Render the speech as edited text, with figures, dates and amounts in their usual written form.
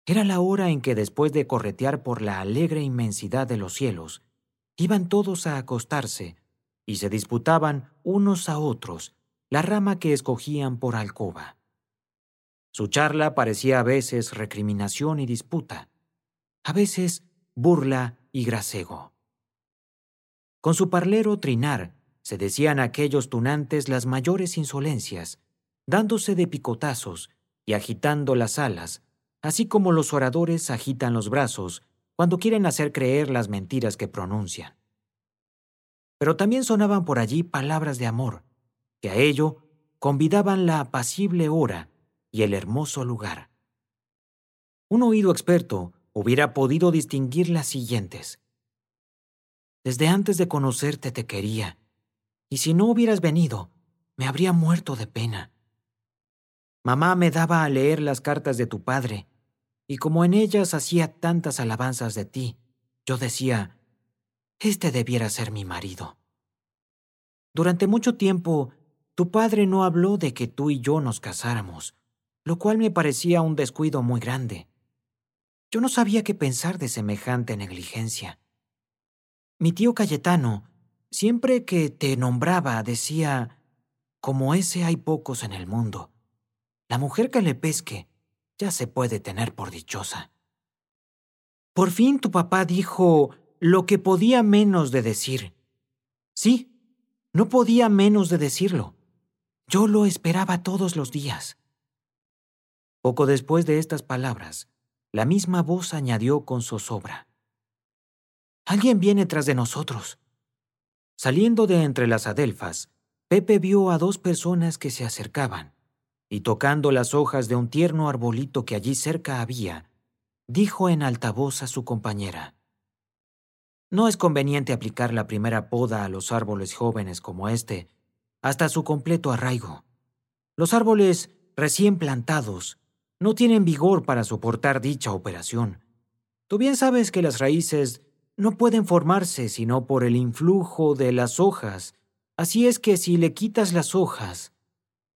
Era la hora en que, después de corretear por la alegre inmensidad de los cielos, iban todos a acostarse y se disputaban unos a otros la rama que escogían por alcoba. Su charla parecía a veces recriminación y disputa, a veces burla y gracego. Con su parlero trinar se decían aquellos tunantes las mayores insolencias, dándose de picotazos y agitando las alas, así como los oradores agitan los brazos cuando quieren hacer creer las mentiras que pronuncian. Pero también sonaban por allí palabras de amor, que a ello convidaban la apacible hora y el hermoso lugar. Un oído experto hubiera podido distinguir las siguientes: desde antes de conocerte te quería, y si no hubieras venido, me habría muerto de pena. Mamá me daba a leer las cartas de tu padre, y como en ellas hacía tantas alabanzas de ti, yo decía, este debiera ser mi marido. Durante mucho tiempo, tu padre no habló de que tú y yo nos casáramos, lo cual me parecía un descuido muy grande. Yo no sabía qué pensar de semejante negligencia. Mi tío Cayetano, siempre que te nombraba, decía, como ese hay pocos en el mundo. La mujer que le pesque ya se puede tener por dichosa. Por fin tu papá dijo lo que podía menos de decir. Sí, no podía menos de decirlo. Yo lo esperaba todos los días. Poco después de estas palabras, la misma voz añadió con zozobra: alguien viene tras de nosotros. Saliendo de entre las adelfas, Pepe vio a dos personas que se acercaban, y tocando las hojas de un tierno arbolito que allí cerca había, dijo en alta voz a su compañera: no es conveniente aplicar la primera poda a los árboles jóvenes como este, hasta su completo arraigo. Los árboles recién plantados no tienen vigor para soportar dicha operación. Tú bien sabes que las raíces no pueden formarse sino por el influjo de las hojas, así es que si le quitas las hojas,